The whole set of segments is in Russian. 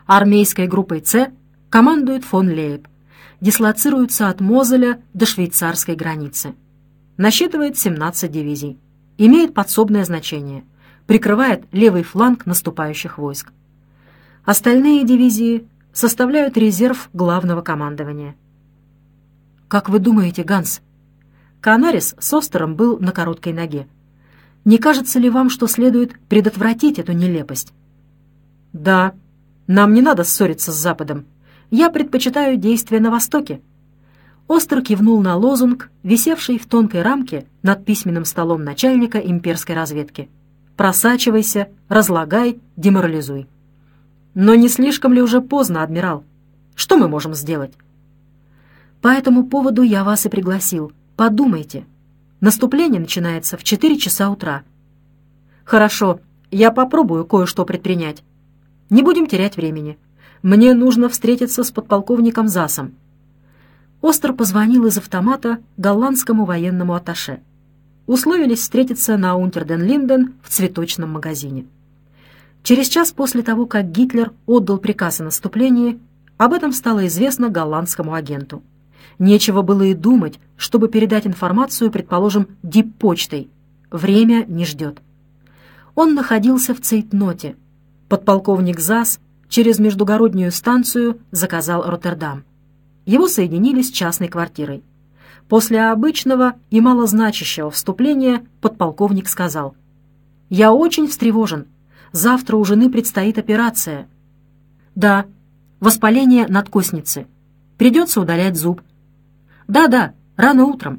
Армейской группой «С» командует фон Лейб. Дислоцируется от Мозеля до швейцарской границы. Насчитывает 17 дивизий. Имеет подсобное значение. Прикрывает левый фланг наступающих войск. Остальные дивизии составляют резерв главного командования. Как вы думаете, Ганс? Канарис с Остером был на короткой ноге. Не кажется ли вам, что следует предотвратить эту нелепость? Да, нам не надо ссориться с Западом. Я предпочитаю действия на Востоке. Остер кивнул на лозунг, висевший в тонкой рамке над письменным столом начальника имперской разведки. «Просачивайся, разлагай, деморализуй». Но не слишком ли уже поздно, адмирал? Что мы можем сделать? По этому поводу я вас и пригласил. Подумайте. Наступление начинается в 4 часа утра. Хорошо, я попробую кое-что предпринять. Не будем терять времени. Мне нужно встретиться с подполковником Засом. Остер позвонил из автомата голландскому военному атташе. Условились встретиться на Унтерден-Линден в цветочном магазине. Через час после того, как Гитлер отдал приказ о наступлении, об этом стало известно голландскому агенту. Нечего было и думать, чтобы передать информацию, предположим, диппочтой. Время не ждет. Он находился в цейтноте. Подполковник Зас через междугороднюю станцию заказал Роттердам. Его соединили с частной квартирой. После обычного и малозначащего вступления подполковник сказал: «Я очень встревожен. Завтра у жены предстоит операция». «Да, воспаление надкосницы. Придется удалять зуб». «Да, рано утром».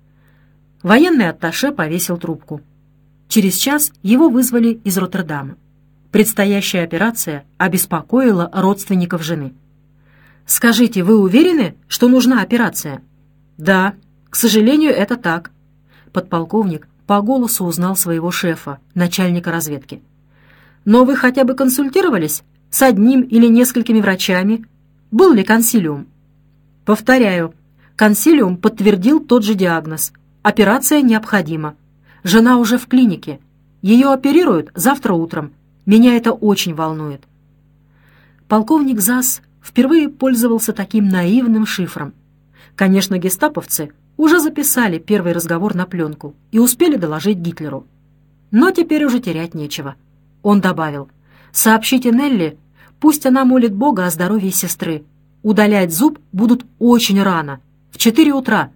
Военный атташе повесил трубку. Через час его вызвали из Роттердама. Предстоящая операция обеспокоила родственников жены. «Скажите, вы уверены, что нужна операция?» «Да, к сожалению, это так». Подполковник по голосу узнал своего шефа, начальника разведки. «Но вы хотя бы консультировались с одним или несколькими врачами? Был ли консилиум?» «Повторяю, консилиум подтвердил тот же диагноз. Операция необходима. Жена уже в клинике. Ее оперируют завтра утром. Меня это очень волнует». Полковник Зас впервые пользовался таким наивным шифром. Конечно, гестаповцы уже записали первый разговор на пленку и успели доложить Гитлеру. Но теперь уже терять нечего. Он добавил: «Сообщите Нелли, пусть она молит Бога о здоровье сестры. Удалять зуб будут очень рано, в 4 утра».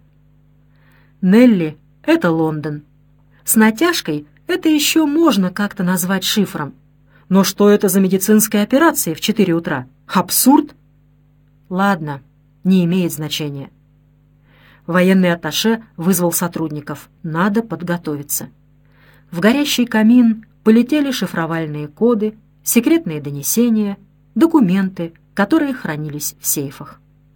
Нелли — это Лондон. С натяжкой это еще можно как-то назвать шифром. Но что это за медицинская операция в 4 утра? Абсурд? Ладно, не имеет значения. Военный атташе вызвал сотрудников. Надо подготовиться. В горящий камин полетели шифровальные коды, секретные донесения, документы, которые хранились в сейфах.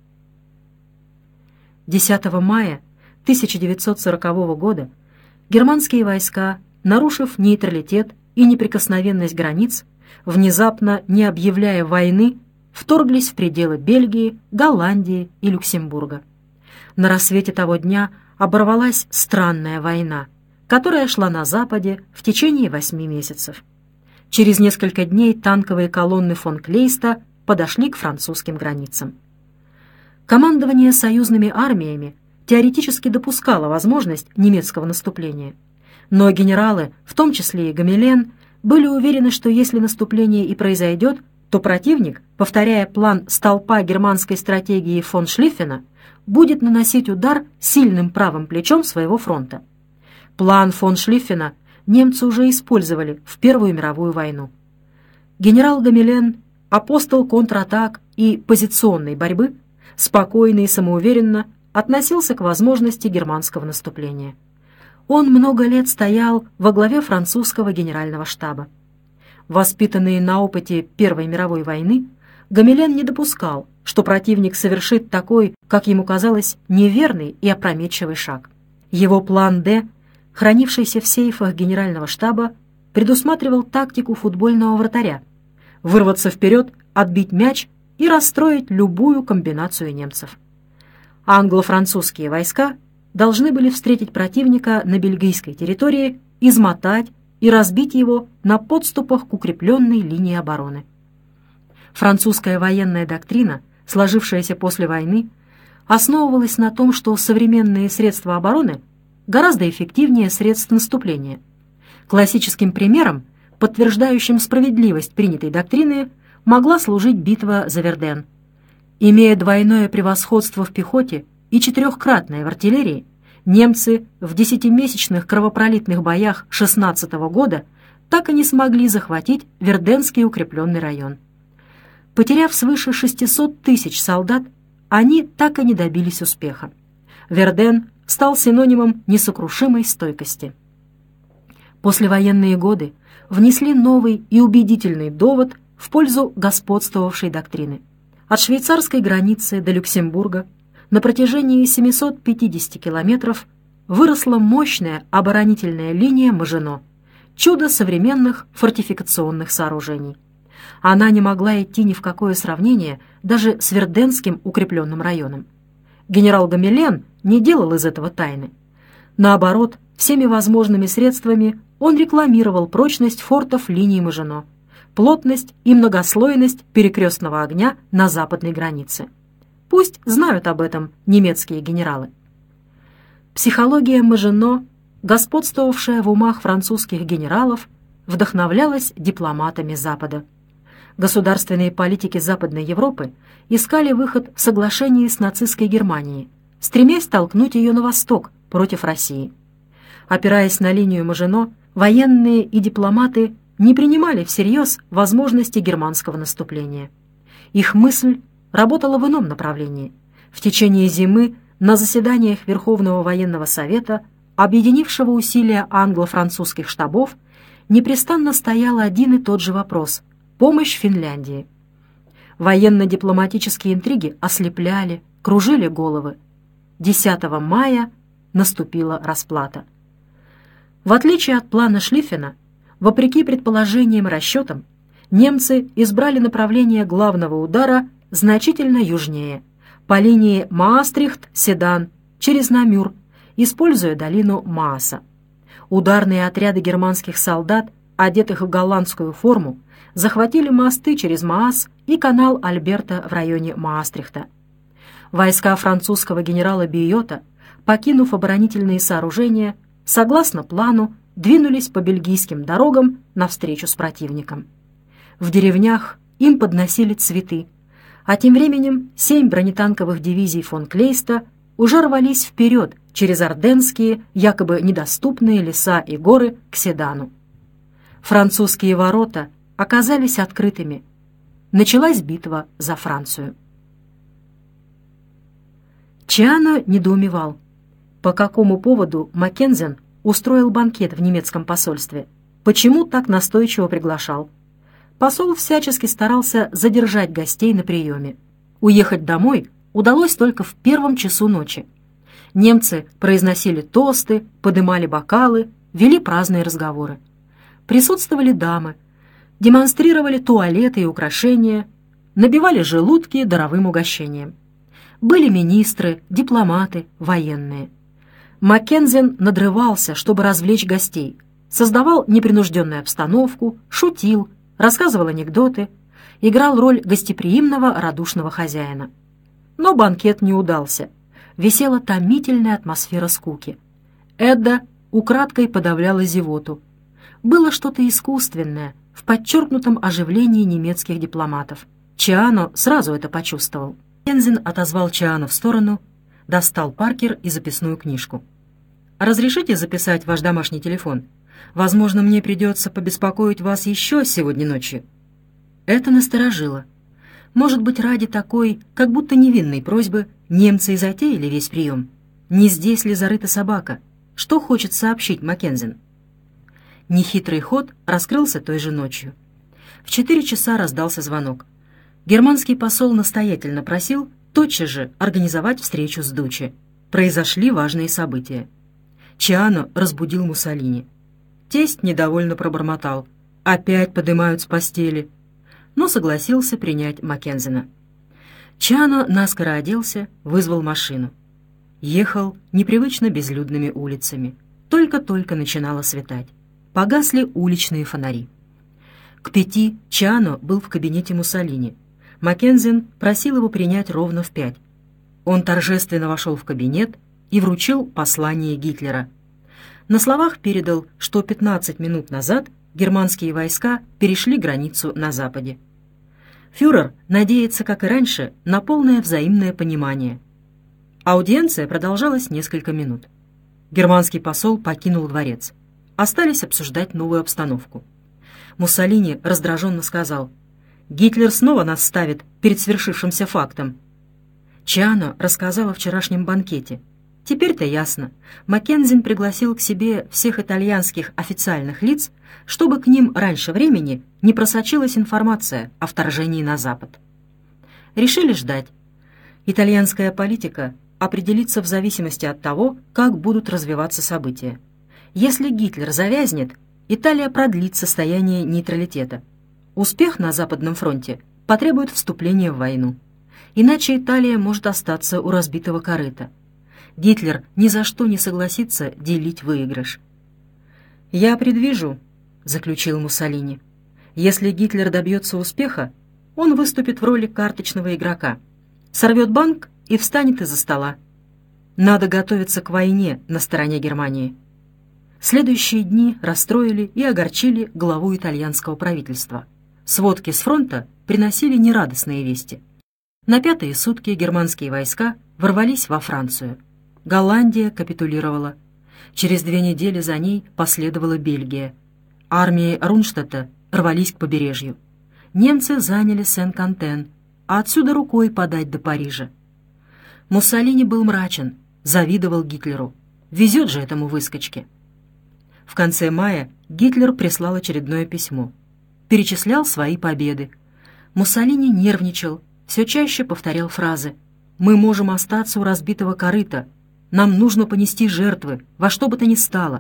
10 мая 1940 года германские войска, нарушив нейтралитет и неприкосновенность границ, внезапно, не объявляя войны, вторглись в пределы Бельгии, Голландии и Люксембурга. На рассвете того дня оборвалась странная война, которая шла на Западе в течение 8 месяцев. Через несколько дней танковые колонны фон Клейста подошли к французским границам. Командование союзными армиями теоретически допускало возможность немецкого наступления, но генералы, в том числе и Гамилен, были уверены, что если наступление и произойдет, то противник, повторяя план столпа германской стратегии фон Шлиффена, будет наносить удар сильным правым плечом своего фронта. План фон Шлиффена немцы уже использовали в Первую мировую войну. Генерал Гамилен, апостол контратак и позиционной борьбы, спокойно и самоуверенно относился к возможности германского наступления. Он много лет стоял во главе французского генерального штаба. Воспитанный на опыте Первой мировой войны, Гамилен не допускал, что противник совершит такой, как ему казалось, неверный и опрометчивый шаг. Его план «Д», хранившийся в сейфах генерального штаба, предусматривал тактику футбольного вратаря — вырваться вперед, отбить мяч и расстроить любую комбинацию немцев. Англо-французские войска должны были встретить противника на бельгийской территории, измотать и разбить его на подступах к укрепленной линии обороны. Французская военная доктрина, сложившаяся после войны, основывалась на том, что современные средства обороны гораздо эффективнее средств наступления. Классическим примером, подтверждающим справедливость принятой доктрины, могла служить битва за Верден. Имея двойное превосходство в пехоте и четырехкратное в артиллерии, немцы в 10-месячных кровопролитных боях 16 года так и не смогли захватить Верденский укрепленный район. Потеряв свыше 600 тысяч солдат, они так и не добились успеха. Верден стал синонимом несокрушимой стойкости. Послевоенные годы внесли новый и убедительный довод в пользу господствовавшей доктрины. От швейцарской границы до Люксембурга на протяжении 750 километров выросла мощная оборонительная линия Мажино, чудо современных фортификационных сооружений. Она не могла идти ни в какое сравнение даже с Верденским укрепленным районом. Генерал Гамилен не делал из этого тайны. Наоборот, всеми возможными средствами он рекламировал прочность фортов линии Мажино, плотность и многослойность перекрестного огня на западной границе. Пусть знают об этом немецкие генералы. Психология Мажино, господствовавшая в умах французских генералов, вдохновлялась дипломатами Запада. Государственные политики Западной Европы искали выход в соглашении с нацистской Германией, стремясь толкнуть ее на восток против России. Опираясь на линию Мажино, военные и дипломаты не принимали всерьез возможности германского наступления. Их мысль работала в ином направлении. В течение зимы на заседаниях Верховного военного совета, объединившего усилия англо-французских штабов, непрестанно стоял один и тот же вопрос – помощь Финляндии. Военно-дипломатические интриги ослепляли, кружили головы. 10 мая наступила расплата. В отличие от плана Шлиффена, вопреки предположениям и расчетам, немцы избрали направление главного удара значительно южнее, по линии Маастрихт-Седан через Намюр, используя долину Мааса. Ударные отряды германских солдат, одетых в голландскую форму, захватили мосты через Маас и канал Альберта в районе Маастрихта. Войска французского генерала Бийота, покинув оборонительные сооружения, согласно плану, двинулись по бельгийским дорогам навстречу с противником. В деревнях им подносили цветы, а тем временем 7 бронетанковых дивизий фон Клейста уже рвались вперед через орденские, якобы недоступные леса и горы к Седану. Французские ворота оказались открытыми. Началась битва за Францию. Чиано недоумевал, по какому поводу Маккензен устроил банкет в немецком посольстве, почему так настойчиво приглашал. Посол всячески старался задержать гостей на приеме. Уехать домой удалось только в 1 часу ночи. Немцы произносили тосты, подымали бокалы, вели праздные разговоры. Присутствовали дамы, демонстрировали туалеты и украшения, набивали желудки даровым угощением. Были министры, дипломаты, военные. Маккензен надрывался, чтобы развлечь гостей, создавал непринужденную обстановку, шутил, рассказывал анекдоты, играл роль гостеприимного, радушного хозяина. Но банкет не удался. Висела томительная атмосфера скуки. Эдда украдкой подавляла зевоту. Было что-то искусственное в подчеркнутом оживлении немецких дипломатов. Чиано сразу это почувствовал. Маккензен отозвал Чиано в сторону, достал Паркер и записную книжку. «Разрешите записать ваш домашний телефон? Возможно, мне придется побеспокоить вас еще сегодня ночью». Это насторожило. Может быть, ради такой, как будто невинной просьбы, немцы и затеяли весь прием? Не здесь ли зарыта собака? Что хочет сообщить Маккензен? Нехитрый ход раскрылся той же ночью. В 4 часа раздался звонок. Германский посол настоятельно просил тотчас же организовать встречу с Дуччи. Произошли важные события. Чиано разбудил Муссолини. Тесть недовольно пробормотал. Опять подымают с постели. Но согласился принять Маккензена. Чиано наскоро оделся, вызвал машину. Ехал непривычно безлюдными улицами. Только-только начинало светать. Погасли уличные фонари. К 5 Чиано был в кабинете Муссолини. Маккензин просил его принять ровно в 5. Он торжественно вошел в кабинет и вручил послание Гитлера. На словах передал, что 15 минут назад германские войска перешли границу на западе. Фюрер надеется, как и раньше, на полное взаимное понимание. Аудиенция продолжалась несколько минут. Германский посол покинул дворец. Остались обсуждать новую обстановку. Муссолини раздраженно сказал: «Гитлер снова нас ставит перед свершившимся фактом». Чиано рассказал о вчерашнем банкете. Теперь-то ясно. Маккензин пригласил к себе всех итальянских официальных лиц, чтобы к ним раньше времени не просочилась информация о вторжении на Запад. Решили ждать. Итальянская политика определится в зависимости от того, как будут развиваться события. Если Гитлер завязнет, Италия продлит состояние нейтралитета. Успех на Западном фронте потребует вступления в войну. Иначе Италия может остаться у разбитого корыта. Гитлер ни за что не согласится делить выигрыш. «Я предвижу», — заключил Муссолини. «Если Гитлер добьется успеха, он выступит в роли карточного игрока, сорвет банк и встанет из-за стола. Надо готовиться к войне на стороне Германии». Следующие дни расстроили и огорчили главу итальянского правительства. Сводки с фронта приносили нерадостные вести. На 5-е сутки германские войска ворвались во Францию. Голландия капитулировала. Через 2 недели за ней последовала Бельгия. Армии Рунштадта рвались к побережью. Немцы заняли Сен-Кантен, а отсюда рукой подать до Парижа. Муссолини был мрачен, завидовал Гитлеру. Везет же этому выскочке. В конце мая Гитлер прислал очередное письмо. Перечислял свои победы. Муссолини нервничал, все чаще повторял фразы: «Мы можем остаться у разбитого корыта. Нам нужно понести жертвы, во что бы то ни стало».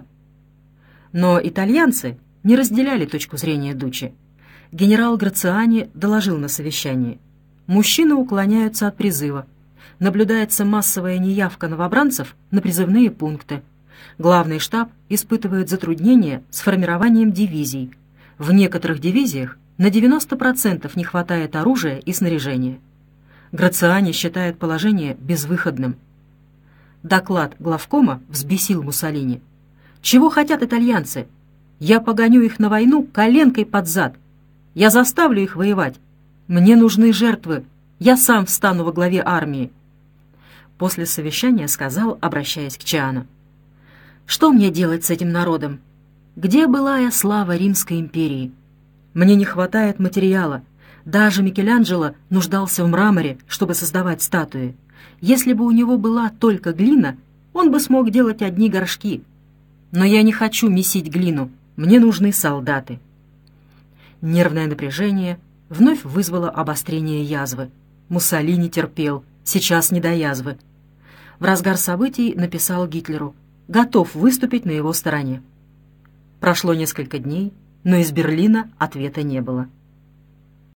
Но итальянцы не разделяли точку зрения Дуччи. Генерал Грациани доложил на совещании: мужчины уклоняются от призыва. Наблюдается массовая неявка новобранцев на призывные пункты. Главный штаб испытывает затруднения с формированием дивизий. В некоторых дивизиях на 90% не хватает оружия и снаряжения. Грациани считает положение безвыходным. Доклад главкома взбесил Муссолини. «Чего хотят итальянцы? Я погоню их на войну коленкой под зад. Я заставлю их воевать. Мне нужны жертвы. Я сам встану во главе армии». После совещания сказал, обращаясь к Чиано: «Что мне делать с этим народом? Где былая слава Римской империи? Мне не хватает материала. Даже Микеланджело нуждался в мраморе, чтобы создавать статуи. Если бы у него была только глина, он бы смог делать одни горшки. Но я не хочу месить глину. Мне нужны солдаты». Нервное напряжение вновь вызвало обострение язвы. Муссолини терпел. Сейчас не до язвы. В разгар событий написал Гитлеру: готов выступить на его стороне. Прошло несколько дней, но из Берлина ответа не было.